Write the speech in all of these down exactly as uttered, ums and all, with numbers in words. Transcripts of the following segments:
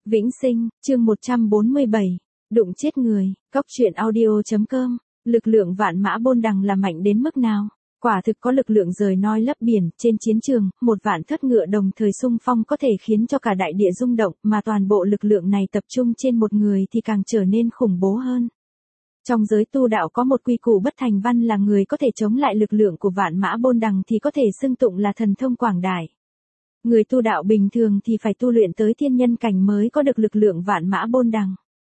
Vĩnh Sinh, chương một trăm bốn mươi bảy, đụng chết người, cóc truyện audio.com, lực lượng vạn mã bôn đằng là mạnh đến mức nào? Quả thực có lực lượng rời noi lấp biển, trên chiến trường, một vạn thất ngựa đồng thời xung phong có thể khiến cho cả đại địa rung động, mà toàn bộ lực lượng này tập trung trên một người thì càng trở nên khủng bố hơn. Trong giới tu đạo có một quy củ bất thành văn là người có thể chống lại lực lượng của vạn mã bôn đằng thì có thể xưng tụng là thần thông quảng đại. Người tu đạo bình thường thì phải tu luyện tới thiên nhân cảnh mới có được lực lượng vạn mã bôn đằng.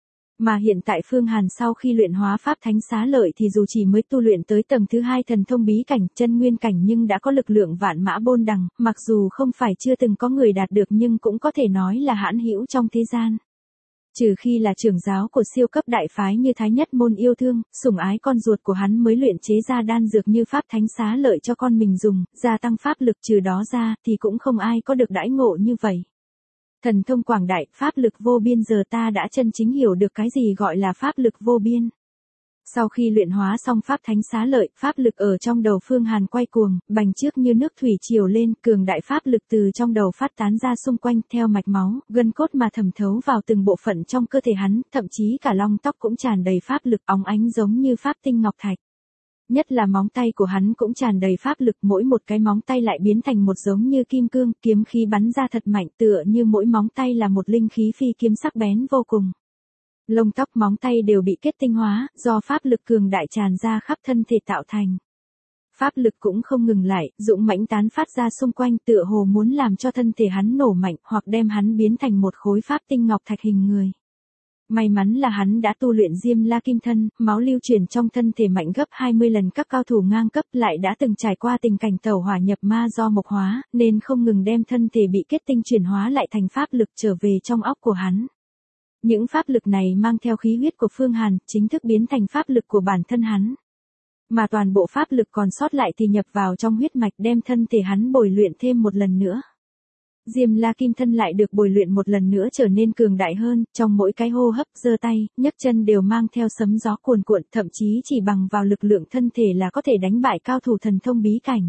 Mà hiện tại Phương Hàn sau khi luyện hóa pháp thánh xá lợi thì dù chỉ mới tu luyện tới tầng thứ hai thần thông bí cảnh, chân nguyên cảnh nhưng đã có lực lượng vạn mã bôn đằng, mặc dù không phải chưa từng có người đạt được nhưng cũng có thể nói là hãn hữu trong thế gian. Trừ khi là trưởng giáo của siêu cấp đại phái như Thái Nhất Môn yêu thương, sủng ái con ruột của hắn mới luyện chế ra đan dược như pháp thánh xá lợi cho con mình dùng, gia tăng pháp lực, trừ đó ra thì cũng không ai có được đãi ngộ như vậy. Thần thông quảng đại, pháp lực vô biên, giờ ta đã chân chính hiểu được cái gì gọi là pháp lực vô biên. Sau khi luyện hóa xong pháp thánh xá lợi, pháp lực ở trong đầu Phương Hàn quay cuồng, bành trước như nước thủy triều lên, cường đại pháp lực từ trong đầu phát tán ra xung quanh, theo mạch máu, gân cốt mà thẩm thấu vào từng bộ phận trong cơ thể hắn, thậm chí cả lông tóc cũng tràn đầy pháp lực, óng ánh giống như pháp tinh ngọc thạch. Nhất là móng tay của hắn cũng tràn đầy pháp lực, mỗi một cái móng tay lại biến thành một giống như kim cương, kiếm khí bắn ra thật mạnh, tựa như mỗi móng tay là một linh khí phi kiếm sắc bén vô cùng. Lông tóc móng tay đều bị kết tinh hóa, do pháp lực cường đại tràn ra khắp thân thể tạo thành. Pháp lực cũng không ngừng lại, dũng mãnh tán phát ra xung quanh, tựa hồ muốn làm cho thân thể hắn nổ mạnh, hoặc đem hắn biến thành một khối pháp tinh ngọc thạch hình người. May mắn là hắn đã tu luyện Diêm La Kim Thân, máu lưu chuyển trong thân thể mạnh gấp hai mươi lần các cao thủ ngang cấp, lại đã từng trải qua tình cảnh tẩu hỏa nhập ma do mộc hóa, nên không ngừng đem thân thể bị kết tinh chuyển hóa lại thành pháp lực trở về trong óc của hắn. Những pháp lực này mang theo khí huyết của Phương Hàn, chính thức biến thành pháp lực của bản thân hắn. Mà toàn bộ pháp lực còn sót lại thì nhập vào trong huyết mạch, đem thân thể hắn bồi luyện thêm một lần nữa. Diêm La Kim Thân lại được bồi luyện một lần nữa trở nên cường đại hơn, trong mỗi cái hô hấp, giơ tay, nhấc chân đều mang theo sấm gió cuồn cuộn, thậm chí chỉ bằng vào lực lượng thân thể là có thể đánh bại cao thủ thần thông bí cảnh.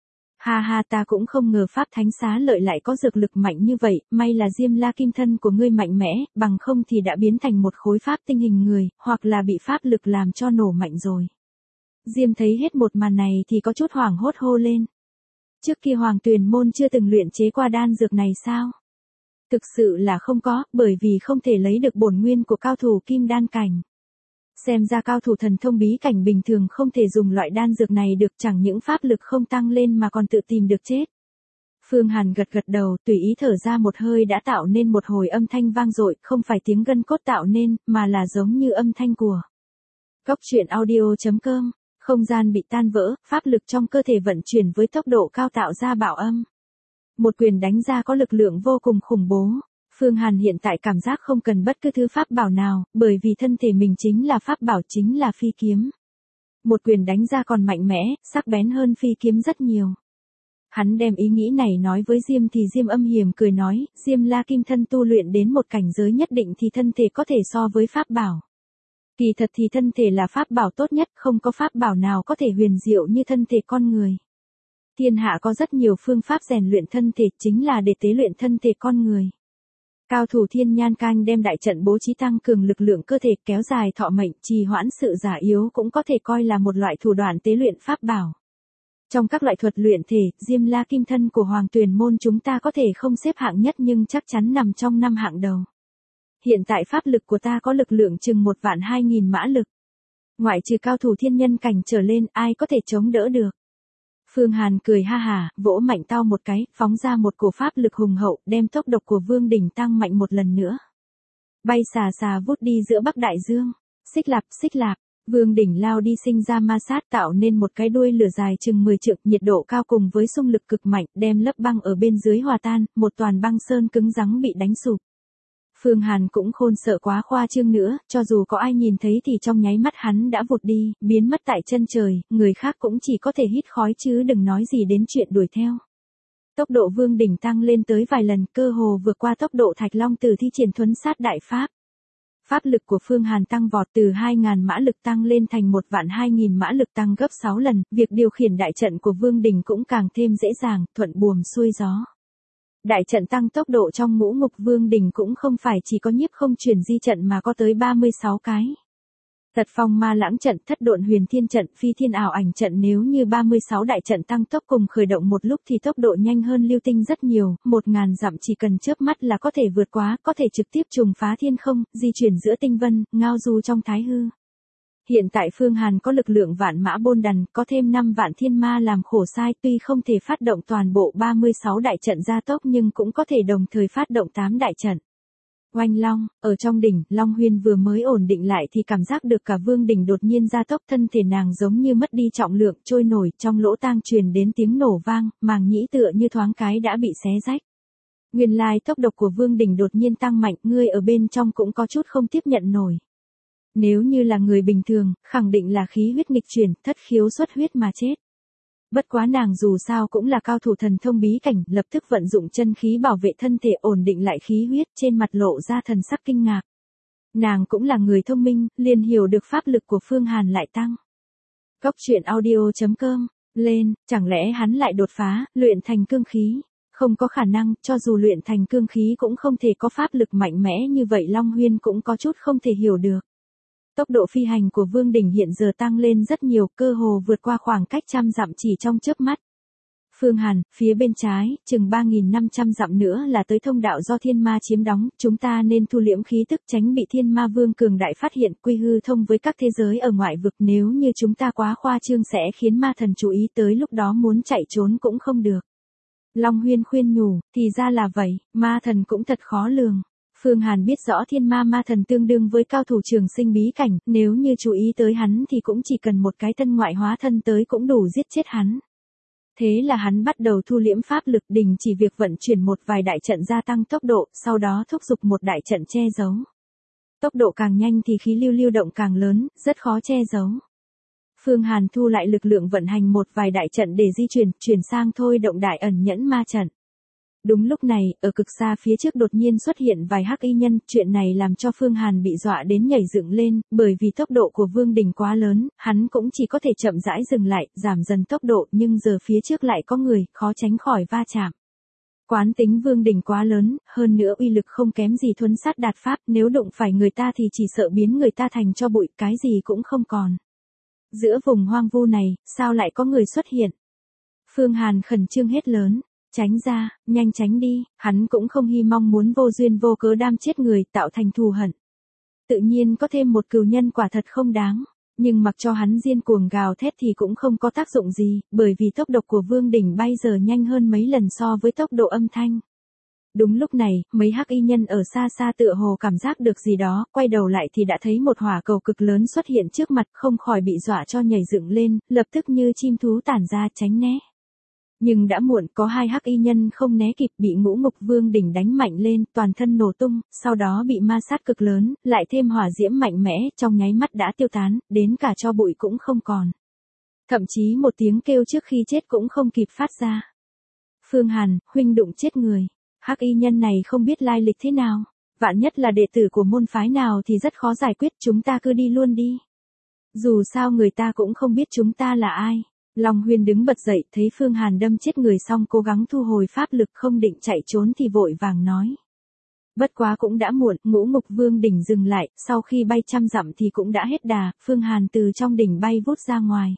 Ha ha, ta cũng không ngờ pháp thánh xá lợi lại có dược lực mạnh như vậy, may là Diêm La Kim Thân của ngươi mạnh mẽ, bằng không thì đã biến thành một khối pháp tinh hình người, hoặc là bị pháp lực làm cho nổ mạnh rồi. Diêm thấy hết một màn này thì có chút hoảng hốt hô lên. Trước kia Hoàng Tuyền Môn chưa từng luyện chế qua đan dược này sao? Thực sự là không có, bởi vì không thể lấy được bổn nguyên của cao thủ kim đan cảnh. Xem ra cao thủ thần thông bí cảnh bình thường không thể dùng loại đan dược này được, chẳng những pháp lực không tăng lên mà còn tự tìm được chết. Phương Hàn gật gật đầu, tùy ý thở ra một hơi đã tạo nên một hồi âm thanh vang dội, không phải tiếng gân cốt tạo nên, mà là giống như âm thanh của cóc truyện audio.com. Không gian bị tan vỡ, pháp lực trong cơ thể vận chuyển với tốc độ cao tạo ra bạo âm. Một quyền đánh ra có lực lượng vô cùng khủng bố. Phương Hàn hiện tại cảm giác không cần bất cứ thứ pháp bảo nào, bởi vì thân thể mình chính là pháp bảo, chính là phi kiếm. Một quyền đánh ra còn mạnh mẽ, sắc bén hơn phi kiếm rất nhiều. Hắn đem ý nghĩ này nói với Diêm thì Diêm âm hiểm cười nói, Diêm La Kim Thân tu luyện đến một cảnh giới nhất định thì thân thể có thể so với pháp bảo. Kỳ thật thì thân thể là pháp bảo tốt nhất, không có pháp bảo nào có thể huyền diệu như thân thể con người. Thiên hạ có rất nhiều phương pháp rèn luyện thân thể, chính là để tế luyện thân thể con người. Cao thủ Thiên Nhan Canh đem đại trận bố trí tăng cường lực lượng cơ thể, kéo dài thọ mệnh, trì hoãn sự già yếu cũng có thể coi là một loại thủ đoạn tế luyện pháp bảo. Trong các loại thuật luyện thể, Diêm La Kim Thân của Hoàng Tuyền Môn chúng ta có thể không xếp hạng nhất nhưng chắc chắn nằm trong năm hạng đầu. Hiện tại pháp lực của ta có lực lượng chừng một vạn hai nghìn mã lực. Ngoại trừ cao thủ thiên nhân cảnh trở lên, ai có thể chống đỡ được. Phương Hàn cười ha hả, vỗ mạnh tao một cái, phóng ra một cổ pháp lực hùng hậu, đem tốc độ của Vương Đỉnh tăng mạnh một lần nữa. Bay xà xà vút đi giữa Bắc Đại Dương. Xích lạp, xích lạp. Vương Đỉnh lao đi sinh ra ma sát tạo nên một cái đuôi lửa dài chừng mười trượng, nhiệt độ cao cùng với xung lực cực mạnh, đem lớp băng ở bên dưới hòa tan, một toàn băng sơn cứng rắn bị đánh sụp. Phương Hàn cũng khôn sợ quá khoa trương nữa, cho dù có ai nhìn thấy thì trong nháy mắt hắn đã vụt đi, biến mất tại chân trời, người khác cũng chỉ có thể hít khói chứ đừng nói gì đến chuyện đuổi theo. Tốc độ Vương Đỉnh tăng lên tới vài lần, cơ hồ vượt qua tốc độ Thạch Long Tử thi triển thuấn sát đại pháp. Pháp lực của Phương Hàn tăng vọt từ hai nghìn mã lực tăng lên thành một vạn hai nghìn mã lực, tăng gấp sáu lần, việc điều khiển đại trận của Vương Đỉnh cũng càng thêm dễ dàng, thuận buồm xuôi gió. Đại trận tăng tốc độ trong Ngũ Ngục Vương đỉnh cũng không phải chỉ có nhiếp không truyền di trận mà có tới ba mươi sáu cái. Tật phong ma lãng trận, thất độn huyền thiên trận, phi thiên ảo ảnh trận, nếu như ba mươi sáu đại trận tăng tốc cùng khởi động một lúc thì tốc độ nhanh hơn lưu tinh rất nhiều, một ngàn dặm chỉ cần chớp mắt là có thể vượt quá, có thể trực tiếp trùng phá thiên không, di chuyển giữa tinh vân, ngao du trong thái hư. Hiện tại Phương Hàn có lực lượng vạn mã bôn đàn, có thêm năm vạn thiên ma làm khổ sai, tuy không thể phát động toàn bộ ba mươi sáu đại trận gia tốc nhưng cũng có thể đồng thời phát động tám đại trận. Oanh long, ở trong đỉnh, Long Huyên vừa mới ổn định lại thì cảm giác được cả vương đỉnh đột nhiên gia tốc, thân thể nàng giống như mất đi trọng lượng, trôi nổi, trong lỗ tang truyền đến tiếng nổ vang, màng nhĩ tựa như thoáng cái đã bị xé rách. Nguyên lai tốc độ của vương đỉnh đột nhiên tăng mạnh, ngươi ở bên trong cũng có chút không tiếp nhận nổi. Nếu như là người bình thường, khẳng định là khí huyết nghịch chuyển, thất khiếu xuất huyết mà chết. Bất quá nàng dù sao cũng là cao thủ thần thông bí cảnh, lập tức vận dụng chân khí bảo vệ thân thể, ổn định lại khí huyết, trên mặt lộ ra thần sắc kinh ngạc. Nàng cũng là người thông minh, liền hiểu được pháp lực của Phương Hàn lại tăng. Cốc truyện audio chấm com, lên, chẳng lẽ hắn lại đột phá, luyện thành cương khí? Không có khả năng, cho dù luyện thành cương khí cũng không thể có pháp lực mạnh mẽ như vậy. Long Huyên cũng có chút không thể hiểu được. Tốc độ phi hành của Vương đỉnh hiện giờ tăng lên rất nhiều, cơ hồ vượt qua khoảng cách trăm dặm chỉ trong chớp mắt. Phương Hàn, phía bên trái, chừng ba nghìn năm trăm dặm nữa là tới thông đạo do thiên ma chiếm đóng, chúng ta nên thu liễm khí tức tránh bị thiên ma vương cường đại phát hiện, quy hư thông với các thế giới ở ngoại vực, nếu như chúng ta quá khoa trương sẽ khiến ma thần chú ý, tới lúc đó muốn chạy trốn cũng không được. Long Huyên khuyên nhủ, thì ra là vậy, ma thần cũng thật khó lường. Phương Hàn biết rõ thiên ma ma thần tương đương với cao thủ trường sinh bí cảnh, nếu như chú ý tới hắn thì cũng chỉ cần một cái tân ngoại hóa thân tới cũng đủ giết chết hắn. Thế là hắn bắt đầu thu liễm pháp lực, đình chỉ việc vận chuyển một vài đại trận gia tăng tốc độ, sau đó thúc giục một đại trận che giấu. Tốc độ càng nhanh thì khí lưu lưu động càng lớn, rất khó che giấu. Phương Hàn thu lại lực lượng vận hành một vài đại trận để di chuyển, chuyển sang thôi động đại ẩn nhẫn ma trận. Đúng lúc này, ở cực xa phía trước đột nhiên xuất hiện vài hắc y nhân, chuyện này làm cho Phương Hàn bị dọa đến nhảy dựng lên, bởi vì tốc độ của Vương đỉnh quá lớn, hắn cũng chỉ có thể chậm rãi dừng lại, giảm dần tốc độ, nhưng giờ phía trước lại có người, khó tránh khỏi va chạm. Quán tính Vương đỉnh quá lớn, hơn nữa uy lực không kém gì thuấn sát đạt pháp, nếu đụng phải người ta thì chỉ sợ biến người ta thành cho bụi, cái gì cũng không còn. Giữa vùng hoang vu này, sao lại có người xuất hiện? Phương Hàn khẩn trương hét lớn. Tránh ra, nhanh tránh đi, hắn cũng không hy mong muốn vô duyên vô cớ đam chết người, tạo thành thù hận. Tự nhiên có thêm một cừu nhân quả thật không đáng, nhưng mặc cho hắn điên cuồng gào thét thì cũng không có tác dụng gì, bởi vì tốc độ của Vương đỉnh bây giờ nhanh hơn mấy lần so với tốc độ âm thanh. Đúng lúc này, mấy hắc y nhân ở xa xa tựa hồ cảm giác được gì đó, quay đầu lại thì đã thấy một hỏa cầu cực lớn xuất hiện trước mặt, không khỏi bị dọa cho nhảy dựng lên, lập tức như chim thú tản ra tránh né. Nhưng đã muộn, có hai hắc y nhân không né kịp, bị Ngũ Ngục Vương đỉnh đánh mạnh lên, toàn thân nổ tung, sau đó bị ma sát cực lớn, lại thêm hỏa diễm mạnh mẽ, trong nháy mắt đã tiêu tán, đến cả tro bụi cũng không còn. Thậm chí một tiếng kêu trước khi chết cũng không kịp phát ra. Phương Hàn, huynh đụng chết người. Hắc y nhân này không biết lai lịch thế nào, vạn nhất là đệ tử của môn phái nào thì rất khó giải quyết, chúng ta cứ đi luôn đi. Dù sao người ta cũng không biết chúng ta là ai. Long Huyên đứng bật dậy, thấy Phương Hàn đâm chết người xong cố gắng thu hồi pháp lực, không định chạy trốn thì vội vàng nói. Bất quá cũng đã muộn, Ngũ Ngục Vương đỉnh dừng lại, sau khi bay trăm dặm thì cũng đã hết đà, Phương Hàn từ trong đỉnh bay vút ra ngoài.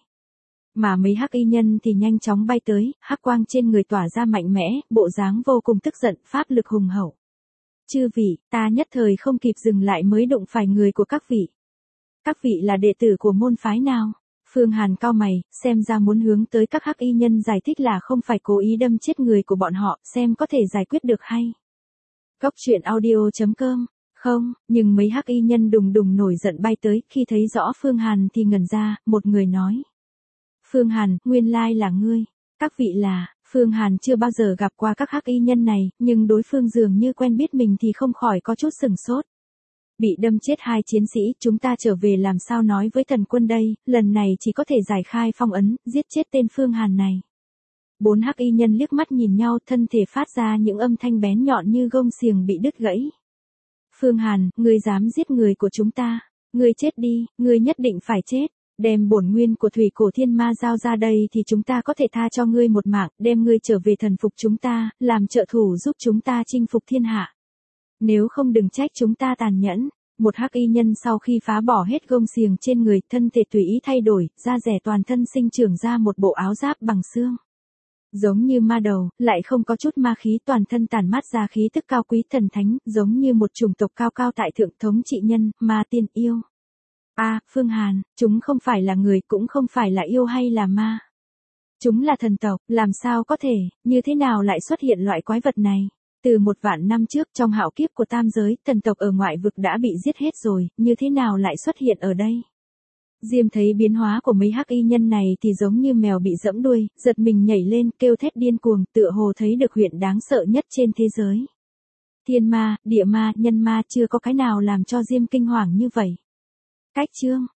Mà mấy hắc y nhân thì nhanh chóng bay tới, hắc quang trên người tỏa ra mạnh mẽ, bộ dáng vô cùng tức giận, pháp lực hùng hậu. Chư vị, ta nhất thời không kịp dừng lại mới đụng phải người của các vị. Các vị là đệ tử của môn phái nào? Phương Hàn cau mày, xem ra muốn hướng tới các hắc y nhân giải thích là không phải cố ý đâm chết người của bọn họ, xem có thể giải quyết được hay. Cốc truyện audio chấm com, không, nhưng mấy hắc y nhân đùng đùng nổi giận bay tới, khi thấy rõ Phương Hàn thì ngẩn ra, một người nói. Phương Hàn, nguyên lai là ngươi. Các vị là, Phương Hàn chưa bao giờ gặp qua các hắc y nhân này, nhưng đối phương dường như quen biết mình thì không khỏi có chút sửng sốt. Bị đâm chết hai chiến sĩ, chúng ta trở về làm sao nói với thần quân đây, lần này chỉ có thể giải khai phong ấn, giết chết tên Phương Hàn này. Bốn hắc y nhân liếc mắt nhìn nhau, thân thể phát ra những âm thanh bén nhọn như gông xiềng bị đứt gãy. Phương Hàn, ngươi dám giết người của chúng ta, ngươi chết đi, ngươi nhất định phải chết. Đem bổn nguyên của thủy cổ thiên ma giao ra đây thì chúng ta có thể tha cho ngươi một mạng, đem ngươi trở về thần phục chúng ta, làm trợ thủ giúp chúng ta chinh phục thiên hạ. Nếu không đừng trách chúng ta tàn nhẫn. Một hắc y nhân sau khi phá bỏ hết gông xiềng trên người, thân thể tùy ý thay đổi, da rẻ toàn thân sinh trưởng ra một bộ áo giáp bằng xương. Giống như ma đầu, lại không có chút ma khí, toàn thân tản mát ra khí tức cao quý thần thánh, giống như một chủng tộc cao cao tại thượng, thống trị nhân, ma tiên yêu. A, à, Phương Hàn, chúng không phải là người, cũng không phải là yêu hay là ma. Chúng là thần tộc, làm sao có thể, như thế nào lại xuất hiện loại quái vật này? Từ một vạn năm trước, trong hạo kiếp của tam giới, thần tộc ở ngoại vực đã bị giết hết rồi, như thế nào lại xuất hiện ở đây? Diêm thấy biến hóa của mấy hắc y nhân này thì giống như mèo bị giẫm đuôi, giật mình nhảy lên, kêu thét điên cuồng, tựa hồ thấy được huyện đáng sợ nhất trên thế giới. Thiên ma, địa ma, nhân ma, chưa có cái nào làm cho Diêm kinh hoàng như vậy. Cách chương